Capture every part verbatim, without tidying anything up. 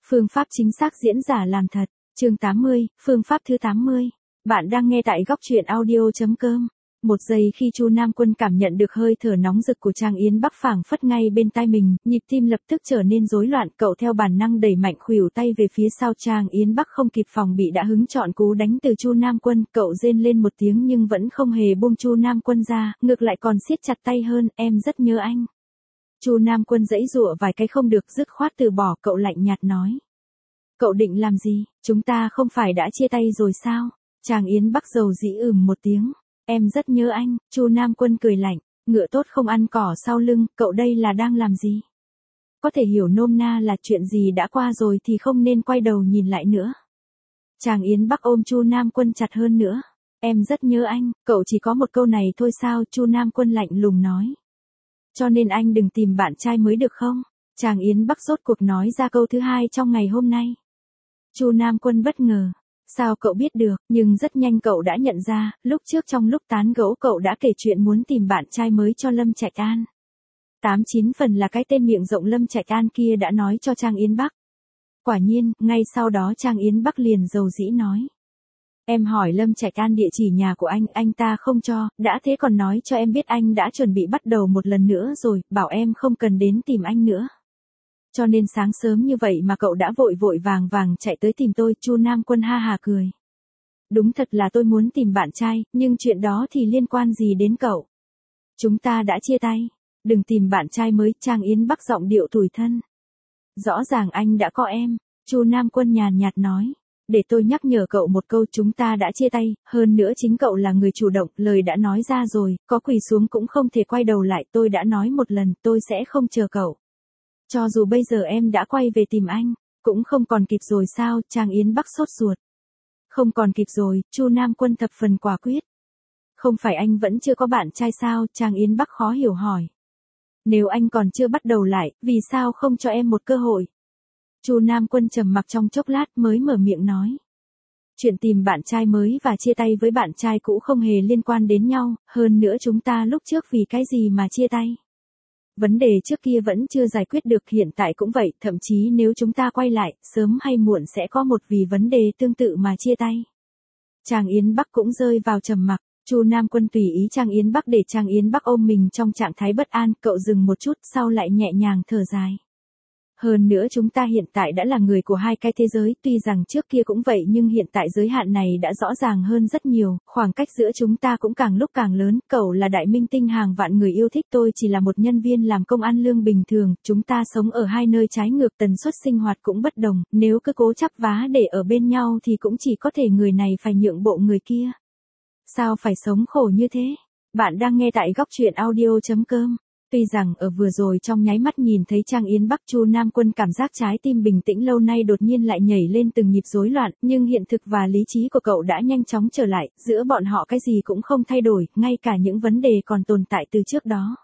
Phương pháp chính xác diễn giả làm thật. Chương tám mươi, phương pháp thứ tám mươi. Bạn đang nghe tại góc truyện audio chấm com. Một giây khi Chu Nam Quân cảm nhận được hơi thở nóng rực của Trang Yến Bắc phảng phất ngay bên tai mình, nhịp tim lập tức trở nên rối loạn, cậu theo bản năng đẩy mạnh khuỷu tay về phía sau. Trang Yến Bắc không kịp phòng bị đã hứng chọn cú đánh từ Chu Nam Quân, cậu rên lên một tiếng nhưng vẫn không hề buông Chu Nam Quân ra, ngược lại còn siết chặt tay hơn. Em rất nhớ anh. Chu Nam Quân giãy giụa vài cái không được, dứt khoát từ bỏ, cậu lạnh nhạt nói. Cậu định làm gì, chúng ta không phải đã chia tay rồi sao? Trang Yến Bắc dầu dĩ ừm một tiếng. Em rất nhớ anh. Chu Nam Quân cười lạnh, ngựa tốt không ăn cỏ sau lưng, cậu đây là đang làm gì? Có thể hiểu nôm na là chuyện gì đã qua rồi thì không nên quay đầu nhìn lại nữa. Trang Yến Bắc ôm Chu Nam Quân chặt hơn nữa. Em rất nhớ anh, cậu chỉ có một câu này thôi sao? Chu Nam Quân lạnh lùng nói. Cho nên anh đừng tìm bạn trai mới được không? Trang Yến Bắc rốt cuộc nói ra câu thứ hai trong ngày hôm nay. Chu Nam Quân bất ngờ. Sao cậu biết được? Nhưng rất nhanh cậu đã nhận ra, lúc trước trong lúc tán gẫu cậu đã kể chuyện muốn tìm bạn trai mới cho Lâm Trạch An. Tám chín phần là cái tên miệng rộng Lâm Trạch An kia đã nói cho Trang Yến Bắc. Quả nhiên, ngay sau đó Trang Yến Bắc liền dầu dĩ nói. Em hỏi Lâm Trạch An địa chỉ nhà của anh, anh ta không cho, đã thế còn nói cho em biết anh đã chuẩn bị bắt đầu một lần nữa rồi, bảo em không cần đến tìm anh nữa. Cho nên sáng sớm như vậy mà cậu đã vội vội vàng vàng chạy tới tìm tôi. Chu Nam Quân ha hà cười. Đúng thật là tôi muốn tìm bạn trai, nhưng chuyện đó thì liên quan gì đến cậu? Chúng ta đã chia tay. Đừng tìm bạn trai mới. Trang Yến Bắc giọng điệu tủi thân. Rõ ràng anh đã có em. Chu Nam Quân nhàn nhạt nói. Để tôi nhắc nhở cậu một câu, chúng ta đã chia tay, hơn nữa chính cậu là người chủ động, lời đã nói ra rồi, có quỳ xuống cũng không thể quay đầu lại. Tôi đã nói một lần, tôi sẽ không chờ cậu. Cho dù bây giờ em đã quay về tìm anh, cũng không còn kịp rồi sao? Trang Yến Bắc sốt ruột. Không còn kịp rồi. Chu Nam Quân thập phần quả quyết. Không phải anh vẫn chưa có bạn trai sao? Trang Yến Bắc khó hiểu hỏi. Nếu anh còn chưa bắt đầu lại, vì sao không cho em một cơ hội? Chu Nam Quân trầm mặc trong chốc lát mới mở miệng nói. Chuyện tìm bạn trai mới và chia tay với bạn trai cũ không hề liên quan đến nhau, hơn nữa chúng ta lúc trước vì cái gì mà chia tay? Vấn đề trước kia vẫn chưa giải quyết được, hiện tại cũng vậy, thậm chí nếu chúng ta quay lại, sớm hay muộn sẽ có một vì vấn đề tương tự mà chia tay. Trang Yến Bắc cũng rơi vào trầm mặc. Chu Nam Quân tùy ý Trang Yến Bắc để Trang Yến Bắc ôm mình trong trạng thái bất an, cậu dừng một chút sau lại nhẹ nhàng thở dài. Hơn nữa chúng ta hiện tại đã là người của hai cái thế giới, tuy rằng trước kia cũng vậy nhưng hiện tại giới hạn này đã rõ ràng hơn rất nhiều, khoảng cách giữa chúng ta cũng càng lúc càng lớn, cậu là đại minh tinh hàng vạn người yêu thích, tôi chỉ là một nhân viên làm công ăn lương bình thường, chúng ta sống ở hai nơi trái ngược, tần suất sinh hoạt cũng bất đồng, nếu cứ cố chấp vá để ở bên nhau thì cũng chỉ có thể người này phải nhượng bộ người kia. Sao phải sống khổ như thế? Bạn đang nghe tại góc truyện audio chấm com. Tuy rằng ở vừa rồi trong nháy mắt nhìn thấy Trang Yến Bắc, Chu Nam Quân cảm giác trái tim bình tĩnh lâu nay đột nhiên lại nhảy lên từng nhịp rối loạn, nhưng hiện thực và lý trí của cậu đã nhanh chóng trở lại, giữa bọn họ cái gì cũng không thay đổi, ngay cả những vấn đề còn tồn tại từ trước đó.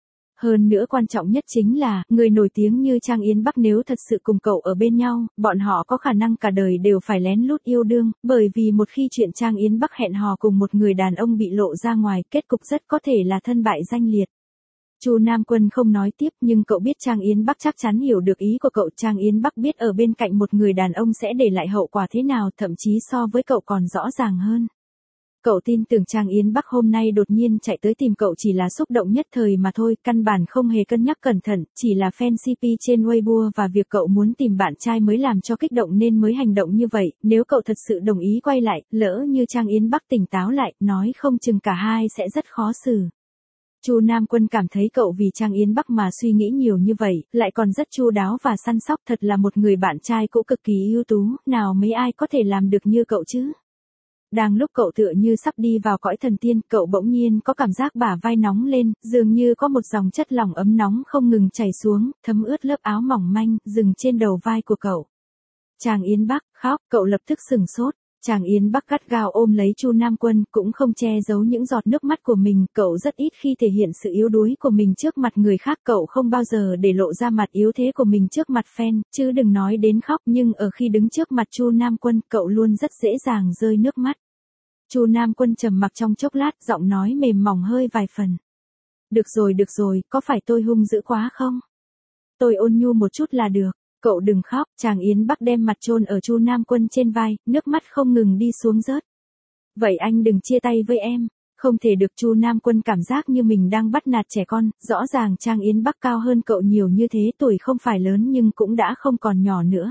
Hơn nữa quan trọng nhất chính là, người nổi tiếng như Trang Yến Bắc nếu thật sự cùng cậu ở bên nhau, bọn họ có khả năng cả đời đều phải lén lút yêu đương, bởi vì một khi chuyện Trang Yến Bắc hẹn hò cùng một người đàn ông bị lộ ra ngoài, kết cục rất có thể là thân bại danh liệt. Chu Nam Quân không nói tiếp nhưng cậu biết Trang Yến Bắc chắc chắn hiểu được ý của cậu. Trang Yến Bắc biết ở bên cạnh một người đàn ông sẽ để lại hậu quả thế nào, thậm chí so với cậu còn rõ ràng hơn. Cậu tin tưởng Trang Yến Bắc hôm nay đột nhiên chạy tới tìm cậu chỉ là xúc động nhất thời mà thôi, căn bản không hề cân nhắc cẩn thận, chỉ là fan xê pê trên Weibo và việc cậu muốn tìm bạn trai mới làm cho kích động nên mới hành động như vậy, nếu cậu thật sự đồng ý quay lại, lỡ như Trang Yến Bắc tỉnh táo lại, nói không chừng cả hai sẽ rất khó xử. Chu Nam Quân cảm thấy cậu vì Trang Yến Bắc mà suy nghĩ nhiều như vậy, lại còn rất chu đáo và săn sóc, thật là một người bạn trai cũ cực kỳ ưu tú, nào mấy ai có thể làm được như cậu chứ? Đang lúc cậu tựa như sắp đi vào cõi thần tiên, cậu bỗng nhiên có cảm giác bả vai nóng lên, dường như có một dòng chất lỏng ấm nóng không ngừng chảy xuống, thấm ướt lớp áo mỏng manh, dừng trên đầu vai của cậu. Trang Yến Bắc, khóc, cậu lập tức sừng sốt. Trang Yến Bắc gắt gao ôm lấy Chu Nam Quân, cũng không che giấu những giọt nước mắt của mình, cậu rất ít khi thể hiện sự yếu đuối của mình trước mặt người khác, cậu không bao giờ để lộ ra mặt yếu thế của mình trước mặt fan, chứ đừng nói đến khóc, nhưng ở khi đứng trước mặt Chu Nam Quân, cậu luôn rất dễ dàng rơi nước mắt. Chu Nam Quân trầm mặc trong chốc lát, giọng nói mềm mỏng hơi vài phần. Được rồi được rồi, có phải tôi hung dữ quá không? Tôi ôn nhu một chút là được. Cậu đừng khóc, Tràng Yến Bắc đem mặt chôn ở Chu Nam Quân trên vai, nước mắt không ngừng đi xuống rớt. Vậy anh đừng chia tay với em. Không thể được. Chu Nam Quân cảm giác như mình đang bắt nạt trẻ con, rõ ràng Tràng Yến Bắc cao hơn cậu nhiều như thế, tuổi không phải lớn nhưng cũng đã không còn nhỏ nữa.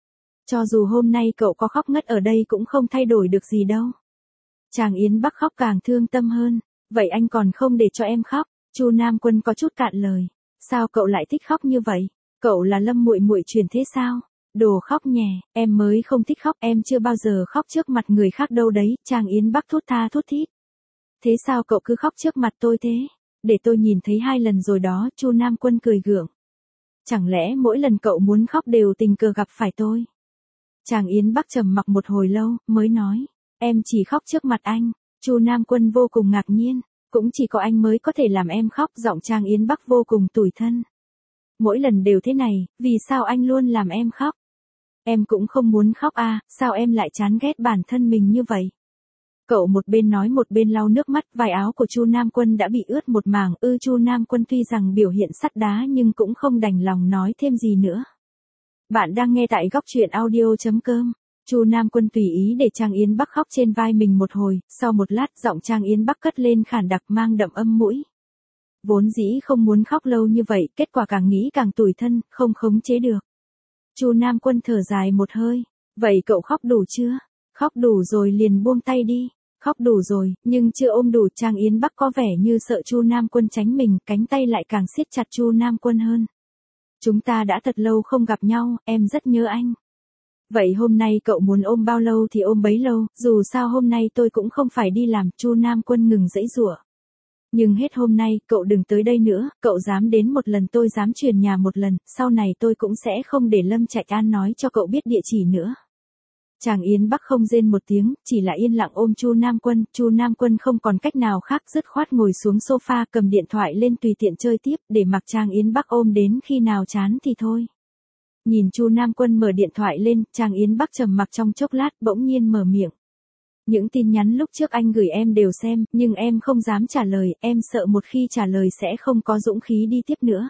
Cho dù hôm nay cậu có khóc ngất ở đây cũng không thay đổi được gì đâu. Tràng Yến Bắc khóc càng thương tâm hơn. Vậy anh còn không để cho em khóc? Chu Nam Quân có chút cạn lời. Sao cậu lại thích khóc như vậy? Cậu là Lâm muội muội truyền thế sao? Đồ khóc nhè, em mới không thích khóc, em chưa bao giờ khóc trước mặt người khác đâu đấy. Tràng Yến Bắc thốt tha thốt thít. Thế sao cậu cứ khóc trước mặt tôi thế? Để tôi nhìn thấy hai lần rồi đó. Chu Nam Quân cười gượng. Chẳng lẽ mỗi lần cậu muốn khóc đều tình cờ gặp phải tôi? Tràng Yến Bắc trầm mặc một hồi lâu, mới nói. Em chỉ khóc trước mặt anh. Chu Nam Quân vô cùng ngạc nhiên. Cũng chỉ có anh mới có thể làm em khóc. Giọng Tràng Yến Bắc vô cùng tủi thân. Mỗi lần đều thế này, vì sao anh luôn làm em khóc? Em cũng không muốn khóc à, sao em lại chán ghét bản thân mình như vậy? Cậu một bên nói một bên lau nước mắt, vải áo của Chu Nam Quân đã bị ướt một mảng. Ư Chu Nam Quân tuy rằng biểu hiện sắt đá nhưng cũng không đành lòng nói thêm gì nữa. Bạn đang nghe tại góc truyện audio chấm com. Chu Nam Quân tùy ý để Tràng Yến Bắc khóc trên vai mình một hồi, sau một lát giọng Tràng Yến Bắc cất lên khản đặc mang đậm âm mũi. Vốn dĩ không muốn khóc lâu như vậy, kết quả càng nghĩ càng tủi thân, không khống chế được. Chu Nam Quân thở dài một hơi. Vậy cậu khóc đủ chưa? Khóc đủ rồi liền buông tay đi. Khóc đủ rồi, nhưng chưa ôm đủ. Tràng Yến Bắc có vẻ như sợ Chu Nam Quân tránh mình, cánh tay lại càng siết chặt Chu Nam Quân hơn. Chúng ta đã thật lâu không gặp nhau, em rất nhớ anh. Vậy hôm nay cậu muốn ôm bao lâu thì ôm bấy lâu, dù sao hôm nay tôi cũng không phải đi làm. Chu Nam Quân ngừng giãy giụa. Nhưng hết hôm nay, cậu đừng tới đây nữa, cậu dám đến một lần tôi dám chuyển nhà một lần, sau này tôi cũng sẽ không để Lâm Trạch An nói cho cậu biết địa chỉ nữa. Tràng Yến Bắc không rên một tiếng, chỉ là yên lặng ôm Chu Nam Quân. Chu Nam Quân không còn cách nào khác, dứt khoát ngồi xuống sofa cầm điện thoại lên tùy tiện chơi tiếp, để mặc Tràng Yến Bắc ôm đến khi nào chán thì thôi. Nhìn Chu Nam Quân mở điện thoại lên, Tràng Yến Bắc trầm mặc trong chốc lát bỗng nhiên mở miệng. Những tin nhắn lúc trước anh gửi em đều xem, nhưng em không dám trả lời, em sợ một khi trả lời sẽ không có dũng khí đi tiếp nữa.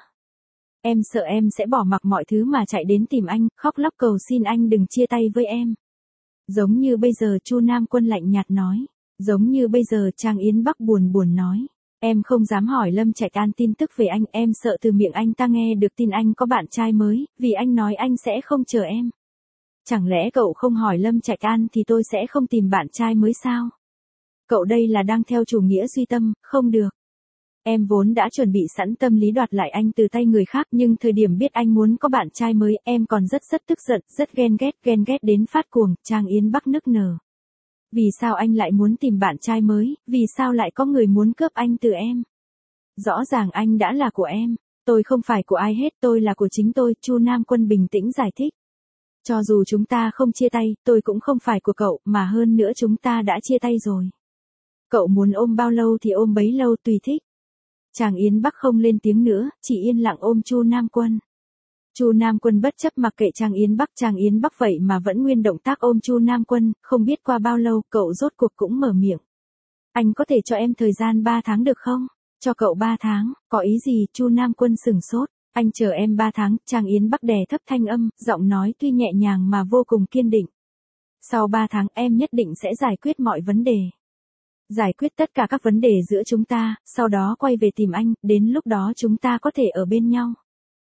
Em sợ em sẽ bỏ mặc mọi thứ mà chạy đến tìm anh, khóc lóc cầu xin anh đừng chia tay với em. Giống như bây giờ. Chu Nam Quân lạnh nhạt nói. Giống như bây giờ. Tràng Yến Bắc buồn buồn nói. Em không dám hỏi Lâm Trạch An tin tức về anh, em sợ từ miệng anh ta nghe được tin anh có bạn trai mới, vì anh nói anh sẽ không chờ em. Chẳng lẽ cậu không hỏi Lâm Trạch An thì tôi sẽ không tìm bạn trai mới sao? Cậu đây là đang theo chủ nghĩa duy tâm, không được. Em vốn đã chuẩn bị sẵn tâm lý đoạt lại anh từ tay người khác, nhưng thời điểm biết anh muốn có bạn trai mới, em còn rất rất tức giận, rất ghen ghét, ghen ghét đến phát cuồng. Tràng Yến Bắc nức nở. Vì sao anh lại muốn tìm bạn trai mới, vì sao lại có người muốn cướp anh từ em? Rõ ràng anh đã là của em, tôi không phải của ai hết, tôi là của chính tôi. Chu Nam Quân bình tĩnh giải thích. Cho dù chúng ta không chia tay, tôi cũng không phải của cậu, mà hơn nữa chúng ta đã chia tay rồi. Cậu muốn ôm bao lâu thì ôm bấy lâu, tùy thích. Tràng Yến Bắc không lên tiếng nữa, chỉ yên lặng ôm Chu Nam Quân. Chu Nam Quân bất chấp mặc kệ Tràng Yến Bắc. Tràng Yến Bắc vậy mà vẫn nguyên động tác ôm Chu Nam Quân, không biết qua bao lâu, cậu rốt cuộc cũng mở miệng. Anh có thể cho em thời gian ba tháng được không? Cho cậu ba tháng, có ý gì? Chu Nam Quân sửng sốt. Anh chờ em ba tháng. Tràng Yến Bắc đè thấp thanh âm, giọng nói tuy nhẹ nhàng mà vô cùng kiên định. Sau ba tháng em nhất định sẽ giải quyết mọi vấn đề. Giải quyết tất cả các vấn đề giữa chúng ta, sau đó quay về tìm anh, đến lúc đó chúng ta có thể ở bên nhau.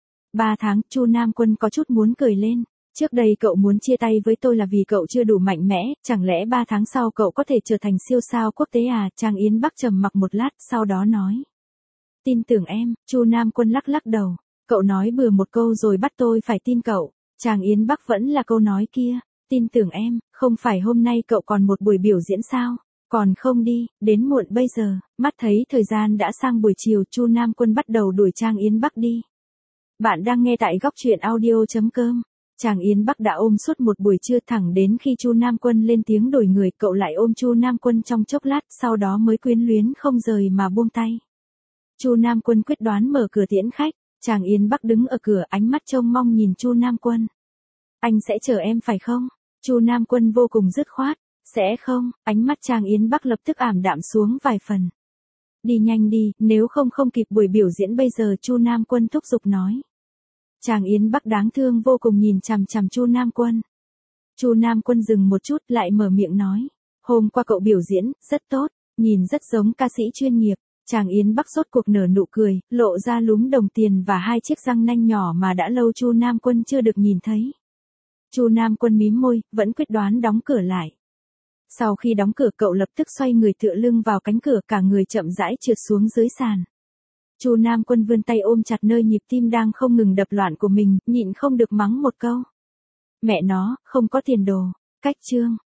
Ba tháng. Chu Nam Quân có chút muốn cười lên. Trước đây cậu muốn chia tay với tôi là vì cậu chưa đủ mạnh mẽ, chẳng lẽ ba tháng sau cậu có thể trở thành siêu sao quốc tế à? Tràng Yến Bắc trầm mặc một lát, sau đó nói. Tin tưởng em. Chu Nam Quân lắc lắc đầu. Cậu nói bừa một câu rồi bắt tôi phải tin cậu. Tràng Yến Bắc vẫn là câu nói kia. Tin tưởng em, không phải hôm nay cậu còn một buổi biểu diễn sao? Còn không đi, đến muộn bây giờ. Mắt thấy thời gian đã sang buổi chiều, Chu Nam Quân bắt đầu đuổi Tràng Yến Bắc đi. Bạn đang nghe tại góc truyện audio chấm com. Tràng Yến Bắc đã ôm suốt một buổi trưa, thẳng đến khi Chu Nam Quân lên tiếng đổi người, cậu lại ôm Chu Nam Quân trong chốc lát, sau đó mới quyến luyến không rời mà buông tay. Chu Nam Quân quyết đoán mở cửa tiễn khách. Tràng Yến Bắc đứng ở cửa, ánh mắt trông mong nhìn Chu Nam Quân. Anh sẽ chờ em phải không? Chu Nam Quân vô cùng dứt khoát. Sẽ không. Ánh mắt Tràng Yến Bắc lập tức ảm đạm xuống vài phần. Đi nhanh đi, nếu không không kịp buổi biểu diễn bây giờ. Chu Nam Quân thúc giục nói. Trang Yến Bắc đáng thương vô cùng nhìn chằm chằm Chu Nam Quân. Chu Nam Quân dừng một chút lại mở miệng nói. Hôm qua cậu biểu diễn, rất tốt, nhìn rất giống ca sĩ chuyên nghiệp. Trang Yến Bắc rốt cuộc nở nụ cười, lộ ra lúm đồng tiền và hai chiếc răng nanh nhỏ mà đã lâu Chu Nam Quân chưa được nhìn thấy. Chu Nam Quân mím môi, vẫn quyết đoán đóng cửa lại. Sau khi đóng cửa cậu lập tức xoay người tựa lưng vào cánh cửa, cả người chậm rãi trượt xuống dưới sàn. Chu Nam Quân vươn tay ôm chặt nơi nhịp tim đang không ngừng đập loạn của mình, nhịn không được mắng một câu. Mẹ nó, không có tiền đồ. Cách chương.